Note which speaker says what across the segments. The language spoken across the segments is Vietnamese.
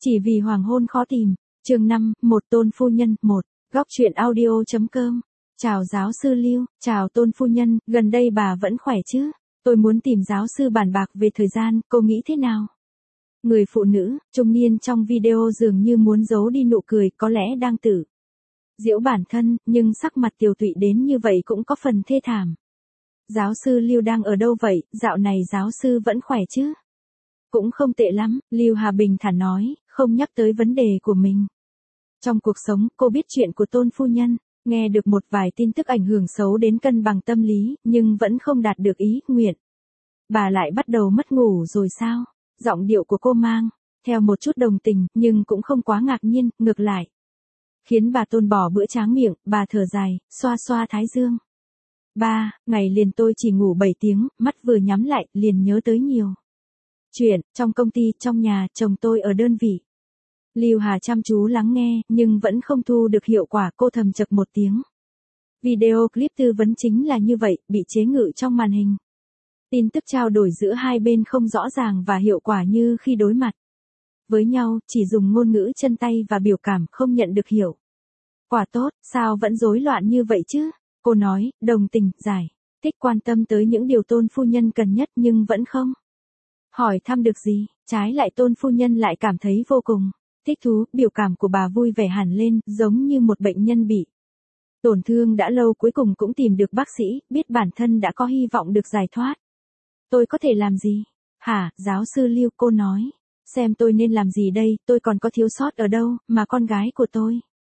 Speaker 1: Chỉ vì hoàng hôn khó tìm. Chương 5, một Tôn phu nhân, 1. Góc truyện audio.com. Chào giáo sư Lưu, chào Tôn phu nhân, gần đây bà vẫn khỏe chứ? Tôi muốn tìm giáo sư bàn bạc về thời gian, cô nghĩ thế nào? Người phụ nữ, trung niên trong video dường như muốn giấu đi nụ cười, có lẽ đang tự giễu bản thân, nhưng sắc mặt tiều tụy đến như vậy cũng có phần thê thảm. Giáo sư Lưu đang ở đâu vậy, dạo này giáo sư vẫn khỏe chứ? Cũng không tệ lắm, Lưu Hà bình thản nói, không nhắc tới vấn đề của mình. Trong cuộc sống, cô biết chuyện của Tôn phu nhân, nghe được một vài tin tức ảnh hưởng xấu đến cân bằng tâm lý, nhưng vẫn không đạt được ý nguyện. Bà lại bắt đầu mất ngủ rồi sao? Giọng điệu của cô mang theo một chút đồng tình, nhưng cũng không quá ngạc nhiên, ngược lại khiến bà Tôn bỏ bữa tráng miệng, bà thở dài, xoa xoa thái dương. Ngày liền tôi chỉ ngủ 7 tiếng, mắt vừa nhắm lại, liền nhớ tới nhiều chuyện, trong công ty, trong nhà, chồng tôi ở đơn vị. Lưu Hà chăm chú lắng nghe, nhưng vẫn không thu được hiệu quả, cô thầm chậc một tiếng. Video clip tư vấn chính là như vậy, bị chế ngự trong màn hình. Tin tức trao đổi giữa hai bên không rõ ràng và hiệu quả như khi đối mặt với nhau, chỉ dùng ngôn ngữ chân tay và biểu cảm, không nhận được hiệu quả tốt. Sao vẫn rối loạn như vậy chứ? Cô nói, đồng tình, giải thích, quan tâm tới những điều Tôn phu nhân cần nhất, nhưng vẫn không hỏi thăm được gì. Trái lại Tôn phu nhân lại cảm thấy vô cùng thích thú, biểu cảm của bà vui vẻ hẳn lên, giống như một bệnh nhân bị tổn thương đã lâu cuối cùng cũng tìm được bác sĩ, biết bản thân đã có hy vọng được giải thoát. Tôi có thể làm gì? Hả, giáo sư Lưu, cô nói. Xem tôi nên làm gì đây, tôi còn có thiếu sót ở đâu, mà con gái của tôi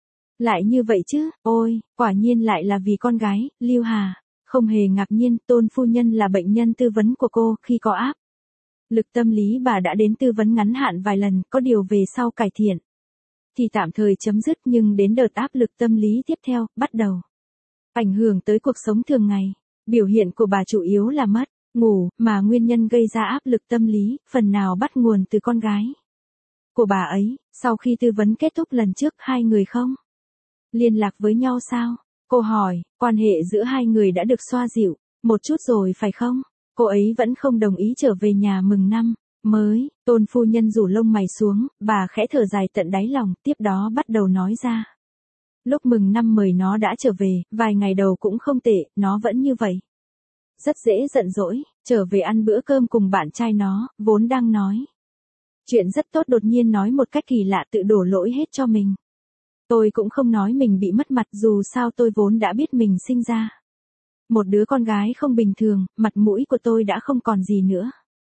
Speaker 1: lại như vậy chứ? Ôi, quả nhiên lại là vì con gái. Lưu Hà không hề ngạc nhiên, Tôn phu nhân là bệnh nhân tư vấn của cô, khi có áp lực tâm lý bà đã đến tư vấn ngắn hạn vài lần, có điều về sau cải thiện thì tạm thời chấm dứt, nhưng đến đợt áp lực tâm lý tiếp theo, bắt đầu ảnh hưởng tới cuộc sống thường ngày. Biểu hiện của bà chủ yếu là mất ngủ, mà nguyên nhân gây ra áp lực tâm lý, phần nào bắt nguồn từ con gái của bà ấy. Sau khi tư vấn kết thúc lần trước, hai người không liên lạc với nhau sao? Cô hỏi, quan hệ giữa hai người đã được xoa dịu một chút rồi phải không? Cô ấy vẫn không đồng ý trở về nhà mừng năm mới. Tôn phu nhân rủ lông mày xuống, bà khẽ thở dài tận đáy lòng, tiếp đó bắt đầu nói ra. Lúc mừng năm mời nó đã trở về, vài ngày đầu cũng không tệ, nó vẫn như vậy. Rất dễ giận dỗi, trở về ăn bữa cơm cùng bạn trai nó, vốn đang nói chuyện rất tốt, đột nhiên nói một cách kỳ lạ, tự đổ lỗi hết cho mình. Tôi cũng không nói mình bị mất mặt, dù sao tôi vốn đã biết mình sinh ra một đứa con gái không bình thường, mặt mũi của tôi đã không còn gì nữa.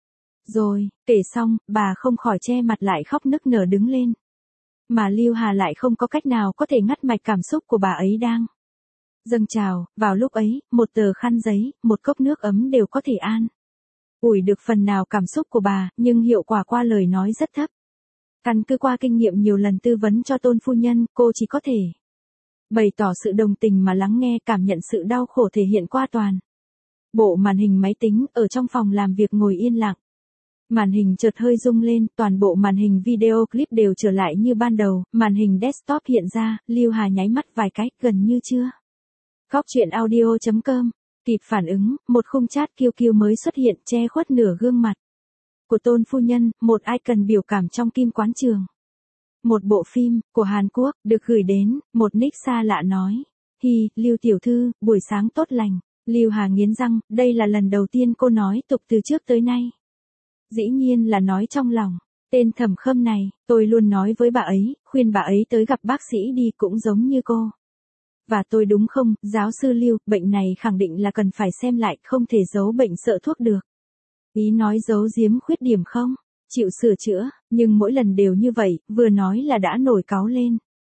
Speaker 1: Rồi, kể xong, bà không khỏi che mặt lại khóc nức nở đứng lên. Mà Lưu Hà lại không có cách nào có thể ngắt mạch cảm xúc của bà ấy đang dâng trào. Vào lúc ấy, một tờ khăn giấy, một cốc nước ấm đều có thể an ủi được phần nào cảm xúc của bà, nhưng hiệu quả qua lời nói rất thấp. Căn cứ qua kinh nghiệm nhiều lần tư vấn cho Tôn phu nhân, cô chỉ có thể bày tỏ sự đồng tình mà lắng nghe, cảm nhận sự đau khổ thể hiện qua toàn bộ màn hình máy tính. Ở trong phòng làm việc ngồi yên lặng, màn hình chợt hơi rung lên, toàn bộ màn hình video clip đều trở lại như ban đầu, màn hình desktop hiện ra, Lưu Hà nháy mắt vài cái, gần như chưa. Góc truyện audio.com. Kịp phản ứng, một khung chat QQ mới xuất hiện, che khuất nửa gương mặt của Tôn phu nhân, một icon biểu cảm trong kim quán trường. Một bộ phim của Hàn Quốc được gửi đến, một nick xa lạ nói: "Hi, Lưu tiểu thư, buổi sáng tốt lành." Lưu Hà nghiến răng, đây là lần đầu tiên cô nói tục từ trước tới nay. Dĩ nhiên là nói trong lòng. Tên Thẩm Khâm này, tôi luôn nói với bà ấy, khuyên bà ấy tới gặp bác sĩ đi, cũng giống như cô và tôi đúng không, giáo sư Lưu, bệnh này khẳng định là cần phải xem lại, không thể giấu bệnh sợ thuốc được. Ý nói giấu giếm khuyết điểm không chịu sửa chữa, nhưng mỗi lần đều như vậy, vừa nói là đã nổi cáu lên.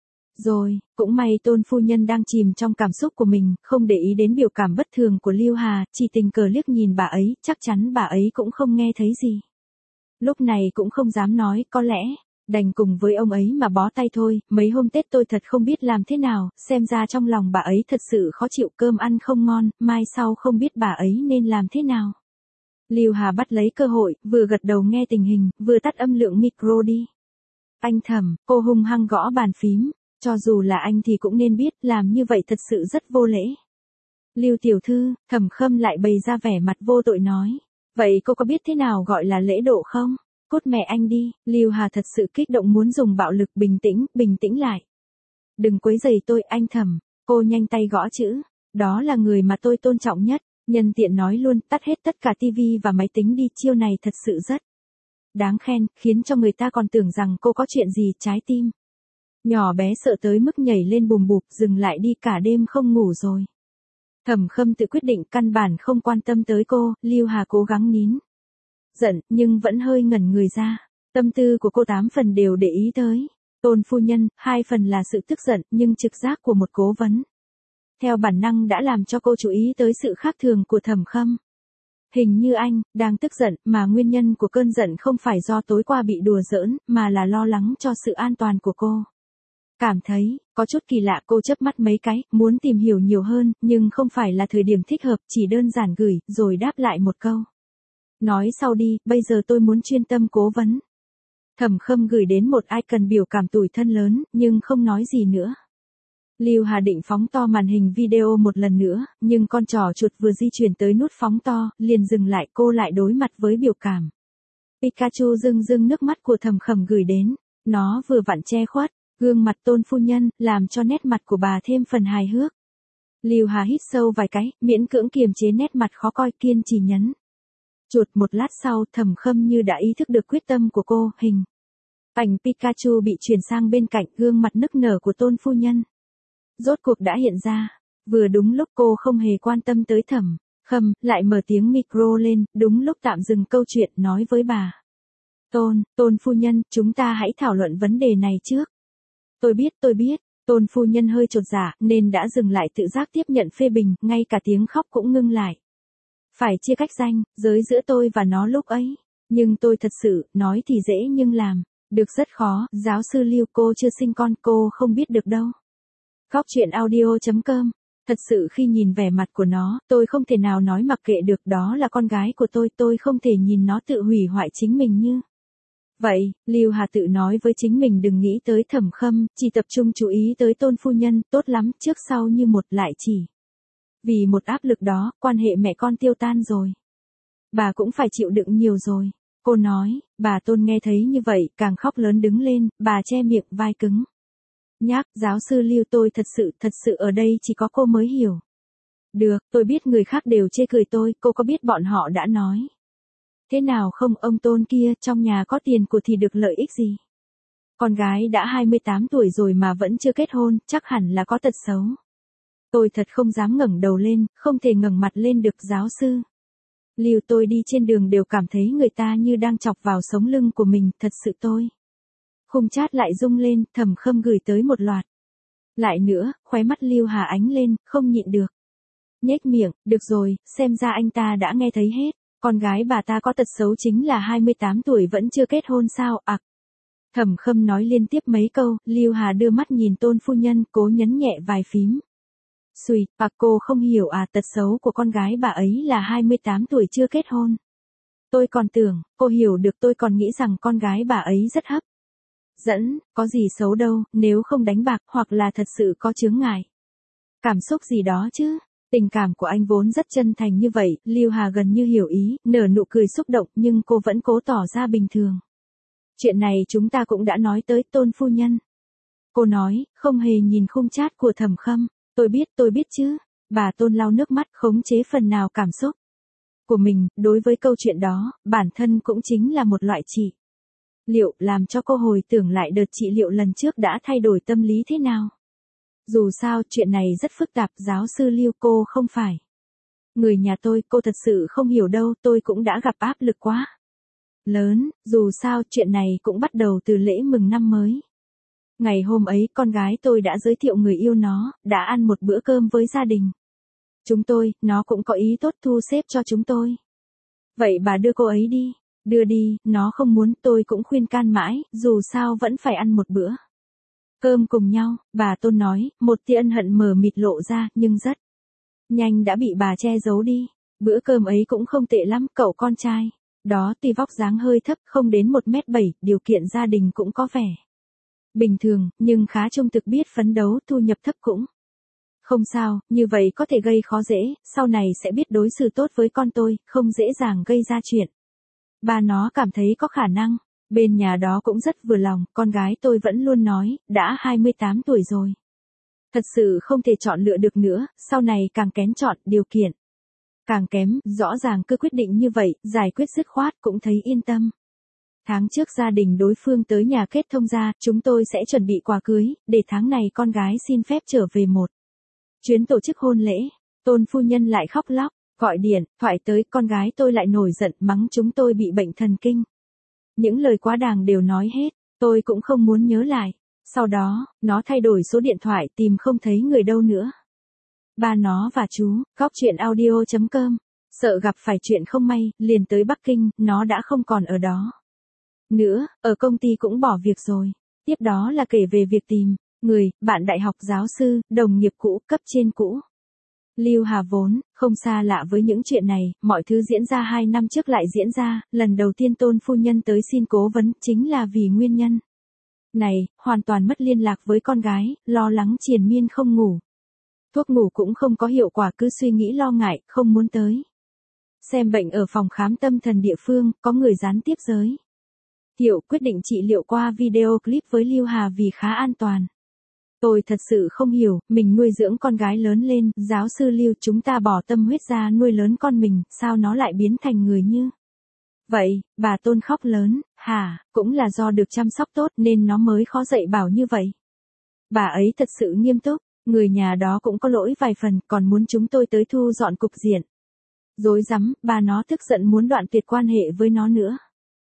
Speaker 1: Rồi, cũng may Tôn phu nhân đang chìm trong cảm xúc của mình, không để ý đến biểu cảm bất thường của Lưu Hà, chỉ tình cờ liếc nhìn bà ấy, chắc chắn bà ấy cũng không nghe thấy gì. Lúc này cũng không dám nói, có lẽ đành cùng với ông ấy mà bó tay thôi. Mấy hôm Tết tôi thật không biết làm thế nào, xem ra trong lòng bà ấy thật sự khó chịu, cơm ăn không ngon, mai sau không biết bà ấy nên làm thế nào. Lưu Hà bắt lấy cơ hội, vừa gật đầu nghe tình hình, vừa tắt âm lượng micro đi. Anh Thẩm, cô hung hăng gõ bàn phím, cho dù là anh thì cũng nên biết, làm như vậy thật sự rất vô lễ. Lưu tiểu thư, Thẩm Khâm lại bày ra vẻ mặt vô tội nói. Vậy cô có biết thế nào gọi là lễ độ không? cút mẹ anh đi, Lưu Hà thật sự kích động muốn dùng bạo lực. Bình tĩnh lại. Đừng quấy rầy tôi, anh Thẩm. Cô nhanh tay gõ chữ. Đó là người mà tôi tôn trọng nhất. Nhân tiện nói luôn, tắt hết tất cả tivi và máy tính đi, chiêu này thật sự rất đáng khen, khiến cho người ta còn tưởng rằng cô có chuyện gì. Trái tim nhỏ bé sợ tới mức nhảy lên bùm bụp, dừng lại đi, cả đêm không ngủ rồi. Thẩm Khâm tự quyết định căn bản không quan tâm tới cô, Lưu Hà cố gắng nín giận, nhưng vẫn hơi ngẩn người ra. Tâm tư của cô 8 phần đều để ý tới Tôn phu nhân, 2 phần là sự tức giận, nhưng trực giác của một cố vấn theo bản năng đã làm cho cô chú ý tới sự khác thường của Thẩm Khâm. Hình như anh đang tức giận, mà nguyên nhân của cơn giận không phải do tối qua bị đùa giỡn, mà là lo lắng cho sự an toàn của cô. Cảm thấy có chút kỳ lạ, cô chớp mắt mấy cái, muốn tìm hiểu nhiều hơn, nhưng không phải là thời điểm thích hợp, chỉ đơn giản gửi, rồi đáp lại một câu. Nói sau đi, bây giờ tôi muốn chuyên tâm cố vấn. Thẩm Khâm gửi đến một icon biểu cảm tủi thân lớn, nhưng không nói gì nữa. Lưu Hà định phóng to màn hình video một lần nữa, nhưng con trỏ chuột vừa di chuyển tới nút phóng to, liền dừng lại, cô lại đối mặt với biểu cảm Pikachu rưng rưng nước mắt của Thẩm Khâm gửi đến. Nó vừa vặn che khuất gương mặt Tôn phu nhân, làm cho nét mặt của bà thêm phần hài hước. Lưu Hà hít sâu vài cái, miễn cưỡng kiềm chế nét mặt khó coi, kiên trì nhấn chuột. Một lát sau, Thẩm Khâm như đã ý thức được quyết tâm của cô, hình ảnh Pikachu bị chuyển sang bên cạnh, gương mặt nức nở của Tôn phu nhân rốt cuộc đã hiện ra. Vừa đúng lúc cô không hề quan tâm tới Thẩm Khâm, lại mở tiếng micro lên, đúng lúc tạm dừng câu chuyện, nói với bà. Tôn phu nhân, chúng ta hãy thảo luận vấn đề này trước. Tôi biết, Tôn phu nhân hơi chột dạ, nên đã dừng lại tự giác tiếp nhận phê bình, ngay cả tiếng khóc cũng ngưng lại. Phải chia cách ranh giới giữa tôi và nó lúc ấy. Nhưng tôi thật sự, nói thì dễ nhưng làm được rất khó. Giáo sư Lưu, cô chưa sinh con, cô không biết được đâu. Góc chuyện audio.com. Thật sự khi nhìn vẻ mặt của nó, tôi không thể nào nói mặc kệ được, đó là con gái của tôi không thể nhìn nó tự hủy hoại chính mình như vậy. Lưu Hà tự nói với chính mình đừng nghĩ tới Thẩm Khâm, chỉ tập trung chú ý tới Tôn phu nhân, tốt lắm, trước sau như một, lại chỉ vì một áp lực đó, quan hệ mẹ con tiêu tan rồi. Bà cũng phải chịu đựng nhiều rồi. Cô nói. Bà Tôn nghe thấy như vậy, càng khóc lớn đứng lên, bà che miệng, vai cứng nhác. Giáo sư Lưu, tôi thật sự ở đây chỉ có cô mới hiểu được. Tôi biết người khác đều chê cười tôi, cô có biết bọn họ đã nói thế nào không? Ông Tôn kia, trong nhà có tiền của thì được lợi ích gì? Con gái đã 28 tuổi rồi mà vẫn chưa kết hôn, chắc hẳn là có tật xấu. Tôi thật không dám ngẩng đầu lên, không thể ngẩng mặt lên được. Giáo sư Lưu, tôi đi trên đường đều cảm thấy người ta như đang chọc vào sống lưng của mình, thật sự tôi. Khung chat lại rung lên, Thẩm Khâm gửi tới một loạt. Lại nữa, khóe mắt Lưu Hà ánh lên, không nhịn được. Nhếch miệng, được rồi, xem ra anh ta đã nghe thấy hết. Con gái bà ta có tật xấu chính là 28 tuổi vẫn chưa kết hôn sao? Thẩm Khâm nói liên tiếp mấy câu, Lưu Hà đưa mắt nhìn Tôn phu nhân, cố nhấn nhẹ vài phím. Xùi, cô không hiểu tật xấu của con gái bà ấy là 28 tuổi chưa kết hôn. Tôi còn tưởng, cô hiểu được, tôi còn nghĩ rằng con gái bà ấy rất hấp dẫn, có gì xấu đâu, nếu không đánh bạc, hoặc là thật sự có chướng ngại cảm xúc gì đó chứ. Tình cảm của anh vốn rất chân thành như vậy, Lưu Hà gần như hiểu ý, nở nụ cười xúc động, nhưng cô vẫn cố tỏ ra bình thường. Chuyện này chúng ta cũng đã nói tới, Tôn phu nhân. Cô nói, không hề nhìn khung chat của Thẩm Khâm. Tôi biết chứ. Bà Tôn lau nước mắt, khống chế phần nào cảm xúc của mình, đối với câu chuyện đó, bản thân cũng chính là một loại trị liệu, làm cho cô hồi tưởng lại đợt trị liệu lần trước đã thay đổi tâm lý thế nào. Dù sao, chuyện này rất phức tạp. Giáo sư Lưu, cô không phải người nhà tôi, cô thật sự không hiểu đâu, tôi cũng đã gặp áp lực quá lớn. Dù sao, chuyện này cũng bắt đầu từ lễ mừng năm mới. Ngày hôm ấy, con gái tôi đã giới thiệu người yêu nó, đã ăn một bữa cơm với gia đình chúng tôi, nó cũng có ý tốt thu xếp cho chúng tôi. Vậy bà đưa cô ấy đi. Đưa đi, nó không muốn, tôi cũng khuyên can mãi, dù sao vẫn phải ăn một bữa cơm cùng nhau. Bà Tôn nói, một tia ân hận mờ mịt lộ ra, nhưng rất nhanh đã bị bà che giấu đi. Bữa cơm ấy cũng không tệ lắm, cậu con trai đó tuy vóc dáng hơi thấp, không đến 1m7, điều kiện gia đình cũng có vẻ bình thường, nhưng khá trung thực, biết phấn đấu, thu nhập thấp cũng không sao, như vậy có thể gây khó dễ, sau này sẽ biết đối xử tốt với con tôi, không dễ dàng gây ra chuyện Ba nó cảm thấy có khả năng. Bên nhà đó cũng rất vừa lòng, con gái tôi vẫn luôn nói, đã 28 tuổi rồi. Thật sự không thể chọn lựa được nữa, sau này càng kén chọn, điều kiện càng kém, rõ ràng cứ quyết định như vậy, giải quyết dứt khoát cũng thấy yên tâm. Tháng trước gia đình đối phương tới nhà kết thông gia, chúng tôi sẽ chuẩn bị quà cưới, để tháng này con gái xin phép trở về một chuyến tổ chức hôn lễ. Tôn phu nhân lại khóc lóc, gọi điện, thoại tới, con gái tôi lại nổi giận, mắng chúng tôi bị bệnh thần kinh. Những lời quá đàng đều nói hết, tôi cũng không muốn nhớ lại. Sau đó, nó thay đổi số điện thoại, tìm không thấy người đâu nữa. Ba nó và chú, góc chuyện audio.com, sợ gặp phải chuyện không may, liền tới Bắc Kinh, nó đã không còn ở đó nữa, ở công ty cũng bỏ việc rồi. Tiếp đó là kể về việc tìm người, bạn đại học, giáo sư, đồng nghiệp cũ, cấp trên cũ. Lưu Hà vốn không xa lạ với những chuyện này, mọi thứ diễn ra 2 năm trước lại diễn ra, lần đầu tiên Tôn phu nhân tới xin cố vấn chính là vì nguyên nhân này, hoàn toàn mất liên lạc với con gái, lo lắng triền miên không ngủ. Thuốc ngủ cũng không có hiệu quả, cứ suy nghĩ lo ngại, không muốn tới xem bệnh ở phòng khám tâm thần địa phương, có người gián tiếp giới thiệu, quyết định trị liệu qua video clip với Lưu Hà vì khá an toàn. Tôi thật sự không hiểu, mình nuôi dưỡng con gái lớn lên, giáo sư Lưu, chúng ta bỏ tâm huyết ra nuôi lớn con mình, sao nó lại biến thành người như vậy? Bà Tôn khóc lớn, hả, cũng là do được chăm sóc tốt nên nó mới khó dạy bảo như vậy. Bà ấy thật sự nghiêm túc, người nhà đó cũng có lỗi vài phần, còn muốn chúng tôi tới thu dọn cục diện. Rối rắm, bà nó tức giận muốn đoạn tuyệt quan hệ với nó nữa.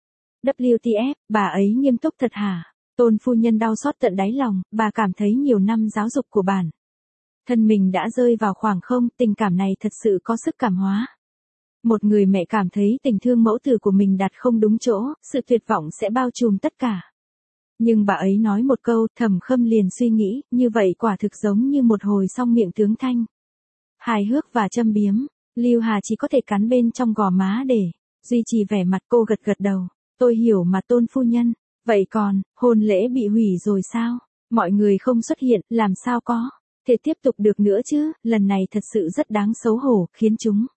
Speaker 1: WTF, bà ấy nghiêm túc thật hả? Tôn phu nhân đau xót tận đáy lòng, bà cảm thấy nhiều năm giáo dục của bản thân mình đã rơi vào khoảng không, tình cảm này thật sự có sức cảm hóa. Một người mẹ cảm thấy tình thương mẫu tử của mình đặt không đúng chỗ, sự tuyệt vọng sẽ bao trùm tất cả. Nhưng bà ấy nói một câu, Thẩm Khâm liền suy nghĩ, như vậy quả thực giống như một hồi song miệng tướng thanh. Hài hước và châm biếm, Lưu Hà chỉ có thể cắn bên trong gò má để duy trì vẻ mặt. Cô gật gật đầu, tôi hiểu mà Tôn phu nhân. Vậy còn, hôn lễ bị hủy rồi sao? Mọi người không xuất hiện, làm sao có thể tiếp tục được nữa chứ? Lần này thật sự rất đáng xấu hổ, khiến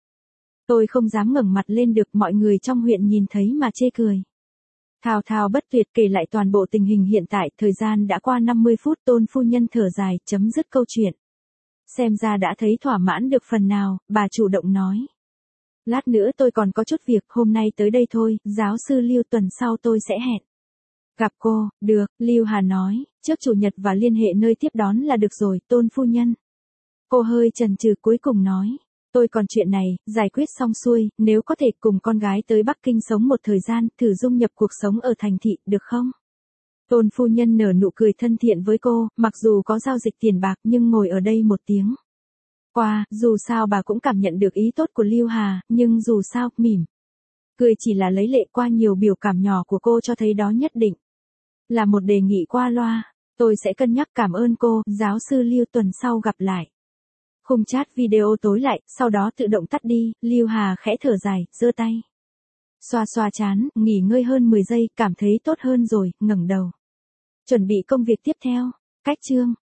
Speaker 1: tôi không dám ngẩng mặt lên được, mọi người trong huyện nhìn thấy mà chê cười. Thao thao bất tuyệt kể lại toàn bộ tình hình hiện tại, thời gian đã qua 50 phút, Tôn phu nhân thở dài, chấm dứt câu chuyện. Xem ra đã thấy thỏa mãn được phần nào, bà chủ động nói. Lát nữa tôi còn có chút việc, hôm nay tới đây thôi, giáo sư Lưu, tuần sau tôi sẽ hẹn gặp cô. Được, Lưu Hà nói, trước chủ nhật và liên hệ nơi tiếp đón là được rồi, Tôn phu nhân. Cô hơi chần chừ cuối cùng nói, tôi còn chuyện này, giải quyết xong xuôi, nếu có thể cùng con gái tới Bắc Kinh sống một thời gian, thử dung nhập cuộc sống ở thành thị, được không? Tôn phu nhân nở nụ cười thân thiện với cô, mặc dù có giao dịch tiền bạc nhưng ngồi ở đây một tiếng qua, dù sao bà cũng cảm nhận được ý tốt của Lưu Hà, nhưng dù sao, mỉm cười chỉ là lấy lệ qua nhiều biểu cảm nhỏ của cô cho thấy đó nhất định là một đề nghị qua loa. Tôi sẽ cân nhắc, cảm ơn cô, giáo sư Lưu, tuần sau gặp lại. Khung chat video tối lại, sau đó tự động tắt đi, Lưu Hà khẽ thở dài, giơ tay xoa xoa trán, nghỉ ngơi hơn 10 giây, cảm thấy tốt hơn rồi, ngẩng đầu chuẩn bị công việc tiếp theo. Cách chương